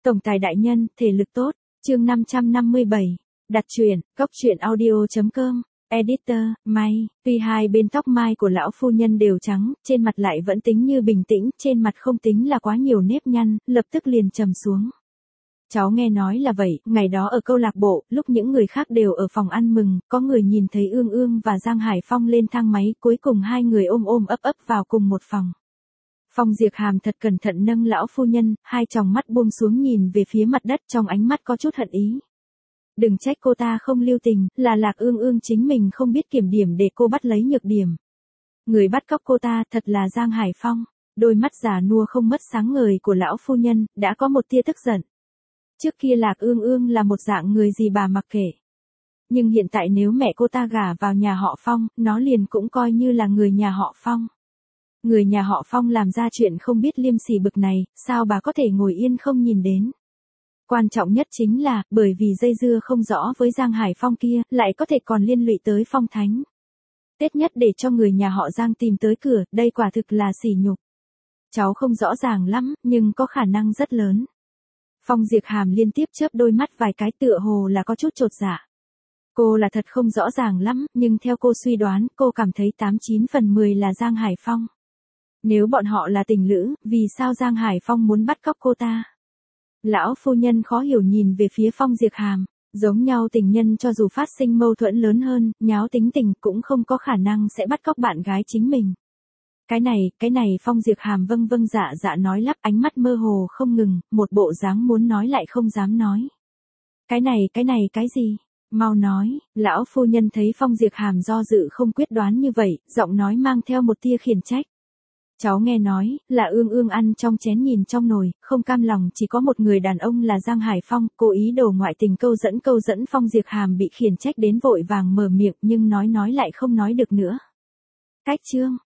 Tổng tài đại nhân, thể lực tốt. Chương 557. Đặt truyện, cốc truyện audio.com. Editor, May. Tuy hai bên tóc mai của lão phu nhân đều trắng, trên mặt lại vẫn tính như bình tĩnh, trên mặt không tính là quá nhiều nếp nhăn, lập tức liền trầm xuống. Cháu nghe nói là vậy, ngày đó ở câu lạc bộ, lúc những người khác đều ở phòng ăn mừng, có người nhìn thấy Ương Ương và Giang Hải Phong lên thang máy, cuối cùng hai người ôm ôm ấp ấp vào cùng một phòng. Phong Diệp Hàm thật cẩn thận nâng lão phu nhân, hai tròng mắt buông xuống nhìn về phía mặt đất, trong ánh mắt có chút hận ý. Đừng trách cô ta không lưu tình, là Lạc Ương Ương chính mình không biết kiểm điểm để cô bắt lấy nhược điểm. Người bắt cóc cô ta thật là Giang Hải Phong. Đôi mắt già nua không mất sáng ngời của lão phu nhân, đã có một tia tức giận. Trước kia Lạc Ương Ương là một dạng người gì bà mặc kệ. Nhưng hiện tại nếu mẹ cô ta gả vào nhà họ Phong, nó liền cũng coi như là người nhà họ Phong. Người nhà họ Phong làm ra chuyện không biết liêm sỉ bực này, sao bà có thể ngồi yên không nhìn đến. Quan trọng nhất chính là, bởi vì dây dưa không rõ với Giang Hải Phong kia, lại có thể còn liên lụy tới Phong Thánh. Tết nhất để cho người nhà họ Giang tìm tới cửa, đây quả thực là sỉ nhục. Cháu không rõ ràng lắm, nhưng có khả năng rất lớn. Phong Diệp Hàm liên tiếp chớp đôi mắt vài cái tựa hồ là có chút chột dạ. Cô là thật không rõ ràng lắm, nhưng theo cô suy đoán, cô cảm thấy 89 phần 10 là Giang Hải Phong. Nếu bọn họ là tình lữ, vì sao Giang Hải Phong muốn bắt cóc cô ta? Lão phu nhân khó hiểu nhìn về phía Phong Diệp Hàm, giống nhau tình nhân cho dù phát sinh mâu thuẫn lớn hơn, nháo tính tình cũng không có khả năng sẽ bắt cóc bạn gái chính mình. Cái này Phong Diệp Hàm vâng vâng dạ dạ nói lắp, ánh mắt mơ hồ không ngừng, một bộ dáng muốn nói lại không dám nói. Cái này cái gì? Mau nói, lão phu nhân thấy Phong Diệp Hàm do dự không quyết đoán như vậy, giọng nói mang theo một tia khiển trách. Cháu nghe nói, là Ương Ương ăn trong chén nhìn trong nồi, không cam lòng chỉ có một người đàn ông là Giang Hải Phong, cố ý đồ ngoại tình câu dẫn Phong Diệp Hàm bị khiển trách đến vội vàng mở miệng nhưng nói lại không nói được nữa. Cách chương,